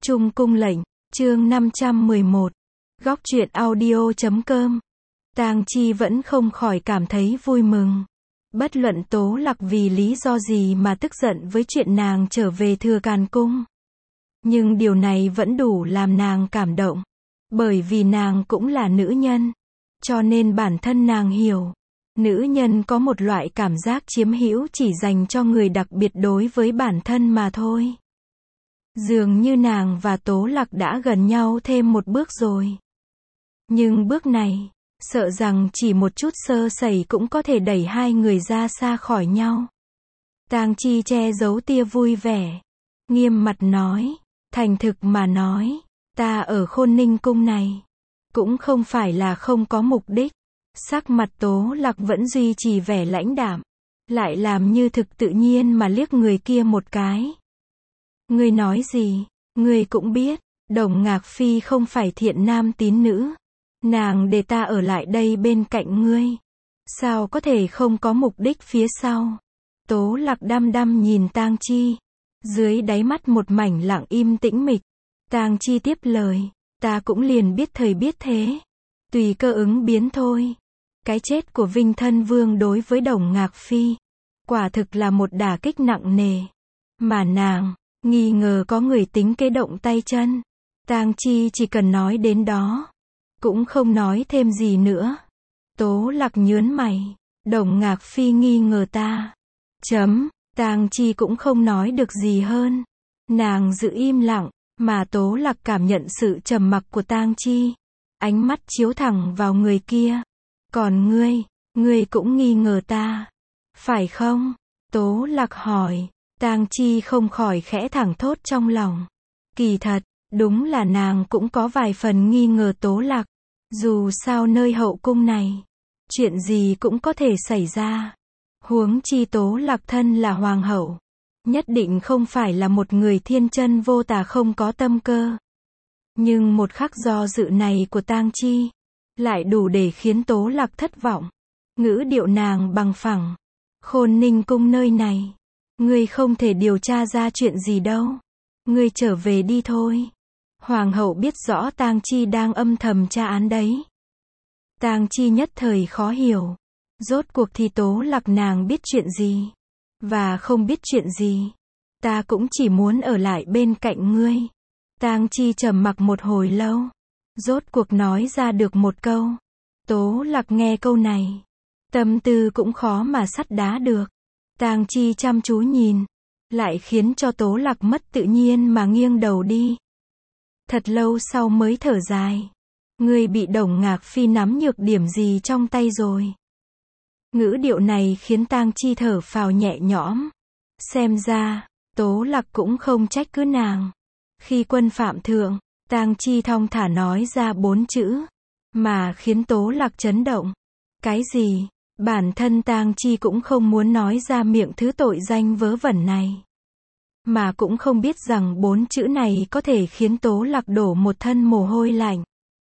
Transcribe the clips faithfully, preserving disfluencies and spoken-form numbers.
Trung cung lệnh, chương năm trăm mười một. Góc truyện audio chấm com. Tang Chi vẫn không khỏi cảm thấy vui mừng. Bất luận Tố Lạc vì lý do gì mà tức giận với chuyện nàng trở về Thừa Càn Cung. Nhưng điều này vẫn đủ làm nàng cảm động. Bởi vì nàng cũng là nữ nhân. Cho nên bản thân nàng hiểu. Nữ nhân có một loại cảm giác chiếm hữu chỉ dành cho người đặc biệt đối với bản thân mà thôi. Dường như nàng và Tố Lạc đã gần nhau thêm một bước rồi. Nhưng bước này, sợ rằng chỉ một chút sơ sẩy cũng có thể đẩy hai người ra xa khỏi nhau. Tang Chi che giấu tia vui vẻ. Nghiêm mặt nói, thành thực mà nói, ta ở Khôn Ninh Cung này, cũng không phải là không có mục đích. Sắc mặt Tố Lạc vẫn duy trì vẻ lãnh đạm, lại làm như thực tự nhiên mà liếc người kia một cái. Ngươi nói gì, ngươi cũng biết, Đồng Ngạc Phi không phải thiện nam tín nữ. Nàng để ta ở lại đây bên cạnh ngươi. Sao có thể không có mục đích phía sau? Tố Lạc đăm đăm nhìn Tang Chi. Dưới đáy mắt một mảnh lặng im tĩnh mịch. Tang Chi tiếp lời, ta cũng liền biết thời biết thế. Tùy cơ ứng biến thôi. Cái chết của Vinh Thân Vương đối với Đồng Ngạc Phi, quả thực là một đả kích nặng nề. Mà nàng nghi ngờ có người tính kế động tay chân. Tang Chi chỉ cần nói đến đó, cũng không nói thêm gì nữa. Tố Lạc nhớn mày, Đồng Ngạc Phi nghi ngờ ta. Chấm, Tang Chi cũng không nói được gì hơn. Nàng giữ im lặng, mà Tố Lạc cảm nhận sự trầm mặc của Tang Chi. Ánh mắt chiếu thẳng vào người kia. Còn ngươi, ngươi cũng nghi ngờ ta, phải không? Tố Lạc hỏi. Tang Chi không khỏi khẽ thẳng thốt trong lòng. Kỳ thật, đúng là nàng cũng có vài phần nghi ngờ Tố Lạc. Dù sao nơi hậu cung này, chuyện gì cũng có thể xảy ra. Huống chi Tố Lạc thân là hoàng hậu, nhất định không phải là một người thiên chân vô tà không có tâm cơ. Nhưng một khắc do dự này của Tang Chi, lại đủ để khiến Tố Lạc thất vọng. Ngữ điệu nàng bằng phẳng. Khôn Ninh Cung nơi này, ngươi không thể điều tra ra chuyện gì đâu. Ngươi trở về đi thôi. Hoàng hậu biết rõ Tang Chi đang âm thầm tra án đấy. Tang Chi nhất thời khó hiểu. Rốt cuộc thì Tố Lạc nàng biết chuyện gì, và không biết chuyện gì. Ta cũng chỉ muốn ở lại bên cạnh ngươi. Tang Chi trầm mặc một hồi lâu, rốt cuộc nói ra được một câu. Tố Lạc nghe câu này, tâm tư cũng khó mà sắt đá được. Tang Chi chăm chú nhìn, lại khiến cho Tố Lạc mất tự nhiên mà nghiêng đầu đi. Thật lâu sau mới thở dài. Ngươi bị Đồng Ngạc Phi nắm nhược điểm gì trong tay rồi? Ngữ điệu này khiến Tang Chi thở phào nhẹ nhõm. Xem ra, Tố Lạc cũng không trách cứ nàng. Khi quân phạm thượng, Tang Chi thong thả nói ra bốn chữ, mà khiến Tố Lạc chấn động. Cái gì? Bản thân Tang Chi cũng không muốn nói ra miệng thứ tội danh vớ vẩn này. Mà cũng không biết rằng bốn chữ này có thể khiến Tố Lạc đổ một thân mồ hôi lạnh.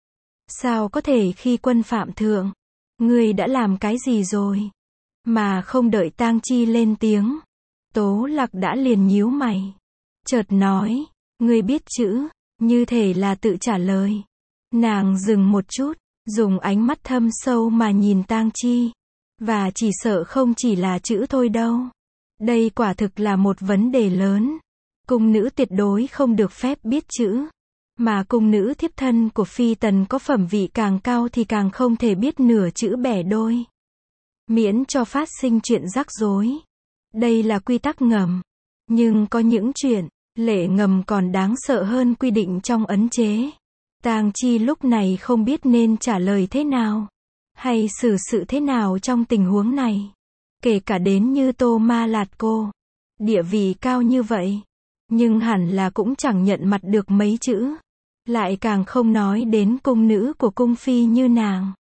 Sao có thể khi quân phạm thượng? Ngươi đã làm cái gì rồi? Mà không đợi Tang Chi lên tiếng, Tố Lạc đã liền nhíu mày. Chợt nói, ngươi biết chữ, như thể là tự trả lời. Nàng dừng một chút, dùng ánh mắt thâm sâu mà nhìn Tang Chi. Và chỉ sợ không chỉ là chữ thôi đâu. Đây quả thực là một vấn đề lớn. Cung nữ tuyệt đối không được phép biết chữ. Mà cung nữ thiếp thân của phi tần có phẩm vị càng cao thì càng không thể biết nửa chữ bẻ đôi. Miễn cho phát sinh chuyện rắc rối. Đây là quy tắc ngầm. Nhưng có những chuyện, lệ ngầm còn đáng sợ hơn quy định trong ấn chế. Tang Chi lúc này không biết nên trả lời thế nào, hay xử sự thế nào trong tình huống này. Kể cả đến như Tô Ma Lạt cô, địa vị cao như vậy, nhưng hẳn là cũng chẳng nhận mặt được mấy chữ. Lại càng không nói đến cung nữ của cung phi như nàng.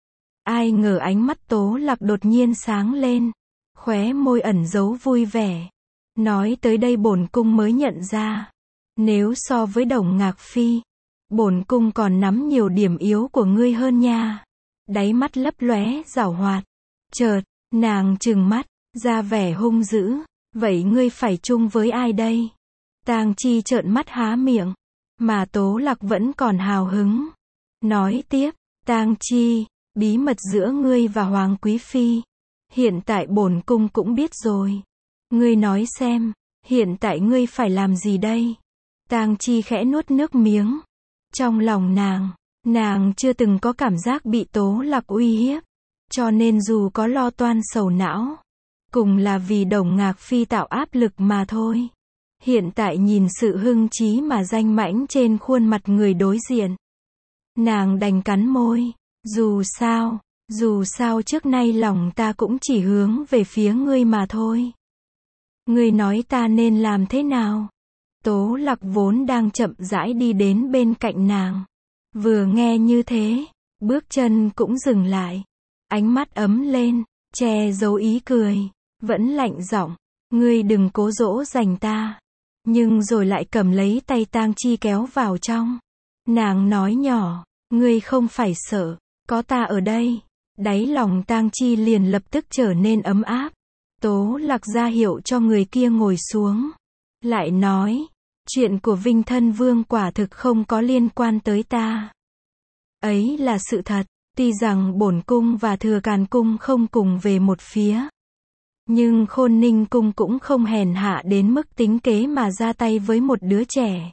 Ai ngờ ánh mắt Tố Lạc đột nhiên sáng lên, khóe môi ẩn giấu vui vẻ. Nói tới đây bổn cung mới nhận ra, nếu so với Đồng Ngạc Phi, bổn cung còn nắm nhiều điểm yếu của ngươi hơn nha. Đáy mắt lấp lóe giảo hoạt. Chợt, nàng trừng mắt, ra vẻ hung dữ. Vậy ngươi phải chung với ai đây? Tang Chi trợn mắt há miệng. Mà Tố Lạc vẫn còn hào hứng. Nói tiếp, Tang Chi, bí mật giữa ngươi và Hoàng Quý Phi. Hiện tại bổn cung cũng biết rồi. Ngươi nói xem, hiện tại ngươi phải làm gì đây? Tang Chi khẽ nuốt nước miếng. Trong lòng nàng, nàng chưa từng có cảm giác bị Tố Lạc uy hiếp. Cho nên dù có lo toan sầu não, cùng là vì Đồng Ngạc Phi tạo áp lực mà thôi. Hiện tại nhìn sự hưng trí mà danh mãnh trên khuôn mặt người đối diện, nàng đành cắn môi. Dù sao, dù sao trước nay lòng ta cũng chỉ hướng về phía ngươi mà thôi. Ngươi nói ta nên làm thế nào? Tố Lạc vốn đang chậm rãi đi đến bên cạnh nàng. Vừa nghe như thế, bước chân cũng dừng lại. Ánh mắt ấm lên, che giấu ý cười, vẫn lạnh giọng, ngươi đừng cố dỗ dành ta. Nhưng rồi lại cầm lấy tay Tang Chi kéo vào trong. Nàng nói nhỏ, ngươi không phải sợ, có ta ở đây. Đáy lòng Tang Chi liền lập tức trở nên ấm áp. Tố Lạc ra hiệu cho người kia ngồi xuống. Lại nói, chuyện của Vinh Thân Vương quả thực không có liên quan tới ta. Ấy là sự thật, tuy rằng bổn cung và Thừa Càn cung không cùng về một phía. Nhưng Khôn Ninh cung cũng không hèn hạ đến mức tính kế mà ra tay với một đứa trẻ.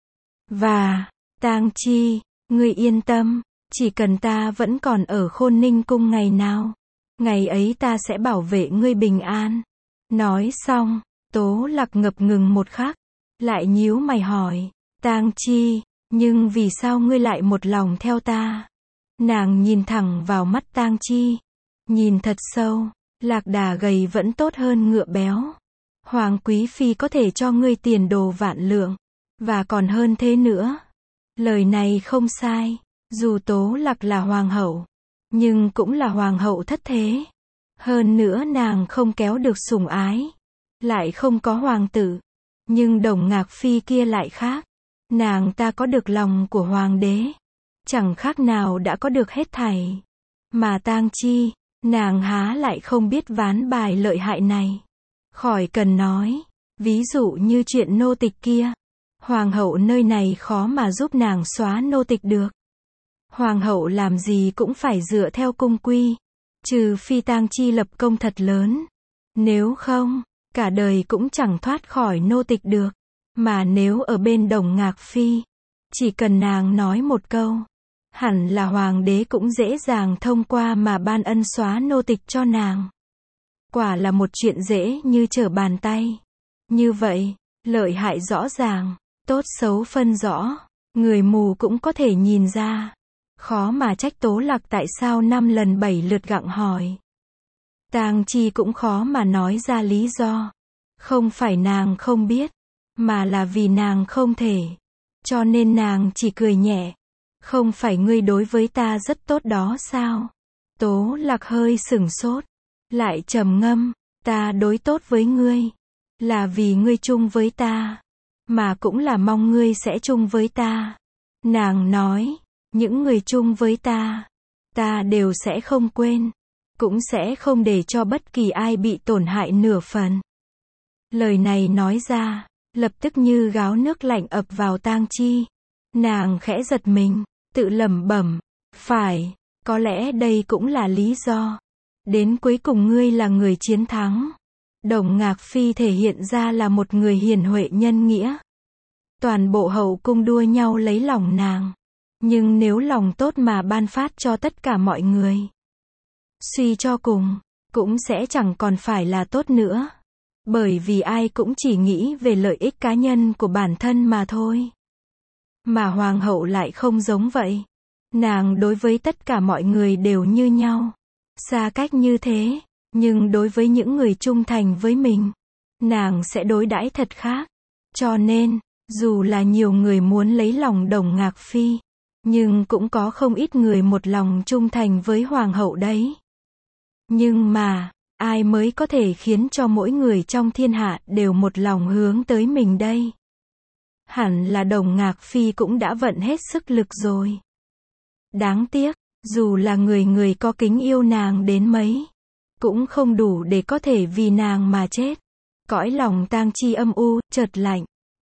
Và, Tang Chi, ngươi yên tâm, chỉ cần ta vẫn còn ở Khôn Ninh cung ngày nào, ngày ấy ta sẽ bảo vệ ngươi bình an. Nói xong, Tố Lạc ngập ngừng một khắc, lại nhíu mày hỏi, Tang Chi, nhưng vì sao ngươi lại một lòng theo ta? Nàng nhìn thẳng vào mắt Tang Chi, nhìn thật sâu. Lạc đà gầy vẫn tốt hơn ngựa béo. Hoàng Quý Phi có thể cho ngươi tiền đồ vạn lượng, và còn hơn thế nữa. Lời này không sai, dù Tố Lạc là hoàng hậu, nhưng cũng là hoàng hậu thất thế. Hơn nữa nàng không kéo được sủng ái, lại không có hoàng tử. Nhưng Đồng Ngạc Phi kia lại khác. Nàng ta có được lòng của hoàng đế, chẳng khác nào đã có được hết thảy. Mà Tang Chi, nàng há lại không biết ván bài lợi hại này. Khỏi cần nói, ví dụ như chuyện nô tịch kia. Hoàng hậu nơi này khó mà giúp nàng xóa nô tịch được. Hoàng hậu làm gì cũng phải dựa theo cung quy. Trừ phi Tang Chi lập công thật lớn. Nếu không, cả đời cũng chẳng thoát khỏi nô tịch được. Mà nếu ở bên Đồng Ngạc Phi, chỉ cần nàng nói một câu, hẳn là hoàng đế cũng dễ dàng thông qua mà ban ân xóa nô tịch cho nàng. Quả là một chuyện dễ như trở bàn tay. Như vậy, lợi hại rõ ràng, tốt xấu phân rõ, người mù cũng có thể nhìn ra. Khó mà trách Tố Lạc tại sao năm lần bảy lượt gặng hỏi. Tang Chi cũng khó mà nói ra lý do. Không phải nàng không biết, mà là vì nàng không thể. Cho nên nàng chỉ cười nhẹ. Không phải ngươi đối với ta rất tốt đó sao? Tố Lạc hơi sửng sốt, lại trầm ngâm, ta đối tốt với ngươi, là vì ngươi chung với ta, mà cũng là mong ngươi sẽ chung với ta. Nàng nói, những người chung với ta, ta đều sẽ không quên, cũng sẽ không để cho bất kỳ ai bị tổn hại nửa phần. Lời này nói ra, lập tức như gáo nước lạnh ập vào Tang Chi. Nàng khẽ giật mình, tự lẩm bẩm, phải, có lẽ đây cũng là lý do. Đến cuối cùng ngươi là người chiến thắng. Đồng Ngạc Phi thể hiện ra là một người hiền huệ nhân nghĩa. Toàn bộ hậu cung đua nhau lấy lòng nàng. Nhưng nếu lòng tốt mà ban phát cho tất cả mọi người, suy cho cùng, cũng sẽ chẳng còn phải là tốt nữa. Bởi vì ai cũng chỉ nghĩ về lợi ích cá nhân của bản thân mà thôi. Mà hoàng hậu lại không giống vậy. Nàng đối với tất cả mọi người đều như nhau. Xa cách như thế, nhưng đối với những người trung thành với mình, nàng sẽ đối đãi thật khác. Cho nên, dù là nhiều người muốn lấy lòng Đồng Ngạc Phi, nhưng cũng có không ít người một lòng trung thành với hoàng hậu đấy. Nhưng mà, ai mới có thể khiến cho mỗi người trong thiên hạ đều một lòng hướng tới mình đây? Hẳn là Đồng Ngạc Phi cũng đã vận hết sức lực rồi. Đáng tiếc, dù là người người có kính yêu nàng đến mấy, cũng không đủ để có thể vì nàng mà chết. Cõi lòng Tang Chi âm u, chợt lạnh,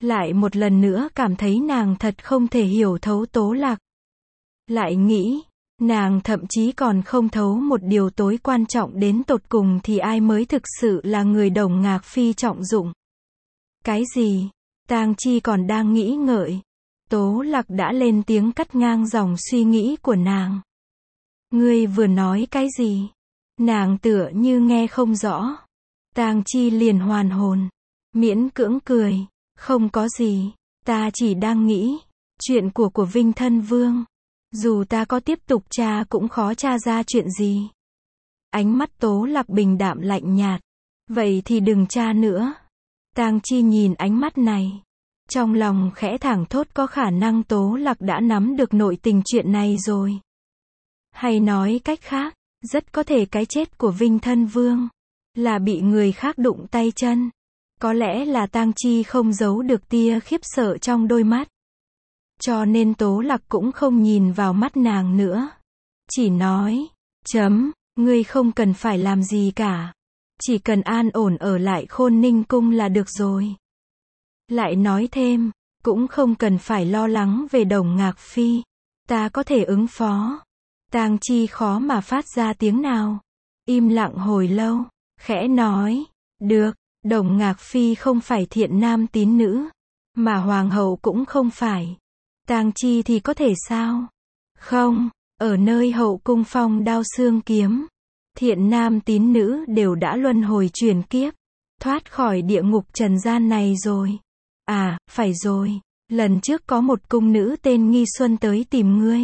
Lại một lần nữa cảm thấy nàng thật không thể hiểu thấu Tố Lạc. Lại nghĩ, nàng thậm chí còn không thấu một điều tối quan trọng đến tột cùng thì ai mới thực sự là người Đồng Ngạc Phi trọng dụng. Cái gì? Tang Chi còn đang nghĩ ngợi. Tố Lạc đã lên tiếng cắt ngang dòng suy nghĩ của nàng. Ngươi vừa nói cái gì? Nàng tựa như nghe không rõ. Tang Chi liền hoàn hồn. Miễn cưỡng cười. Không có gì. Ta chỉ đang nghĩ. Chuyện của của Vinh Thân Vương. Dù ta có tiếp tục tra cũng khó tra ra chuyện gì. Ánh mắt Tố Lạc bình đạm lạnh nhạt. Vậy thì đừng tra nữa. Tang Chi nhìn ánh mắt này. Trong lòng khẽ thảng thốt có khả năng Tố Lạc đã nắm được nội tình chuyện này rồi. Hay nói cách khác, rất có thể cái chết của Vinh Thân Vương là bị người khác đụng tay chân. Có lẽ là Tang Chi không giấu được tia khiếp sợ trong đôi mắt. Cho nên Tố Lạc cũng không nhìn vào mắt nàng nữa. Chỉ nói, chấm, ngươi không cần phải làm gì cả. Chỉ cần an ổn ở lại Khôn Ninh Cung là được rồi. Lại nói thêm, cũng không cần phải lo lắng về Đồng Ngạc Phi. Ta có thể ứng phó. Tang Chi khó mà phát ra tiếng nào. Im lặng hồi lâu, khẽ nói, được, Đồng Ngạc Phi không phải thiện nam tín nữ, mà Hoàng hậu cũng không phải. Tang Chi thì có thể sao? Không, ở nơi hậu cung phong đao xương kiếm, thiện nam tín nữ đều đã luân hồi chuyển kiếp, thoát khỏi địa ngục trần gian này rồi. À, phải rồi, lần trước có một cung nữ tên Nghi Xuân tới tìm ngươi.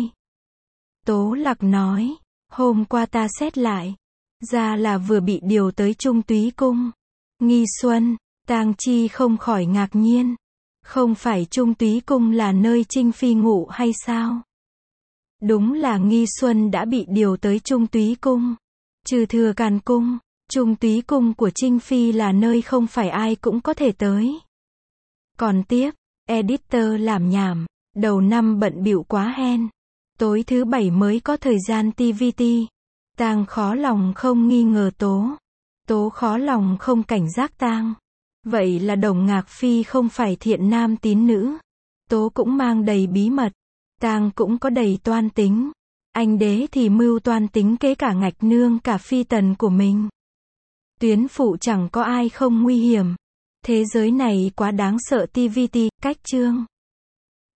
Tố Lạc nói, hôm qua ta xét lại, ra là vừa bị điều tới Trung Túy Cung. Nghi Xuân, Tang Chi không khỏi ngạc nhiên. Không phải Trung Túy Cung là nơi Trinh Phi ngụ hay sao? Đúng là Nghi Xuân đã bị điều tới Trung Túy Cung. Trừ Thừa Càn Cung, Trung Túy Cung của Trinh Phi là nơi không phải ai cũng có thể tới. Còn tiếp, editor làm nhảm, đầu năm bận bịu quá hen. Tối thứ bảy mới có thời gian tê vê tê. Tang khó lòng không nghi ngờ Tố. Tố khó lòng không cảnh giác Tang. Vậy là Đồng Ngạc Phi không phải thiện nam tín nữ. Tố cũng mang đầy bí mật. Tang cũng có đầy toan tính. Anh đế thì mưu toan tính kế cả Ngạch Nương cả phi tần của mình. Tuyến phụ chẳng có ai không nguy hiểm. Thế giới này quá đáng sợ tê vê tê, cách chương.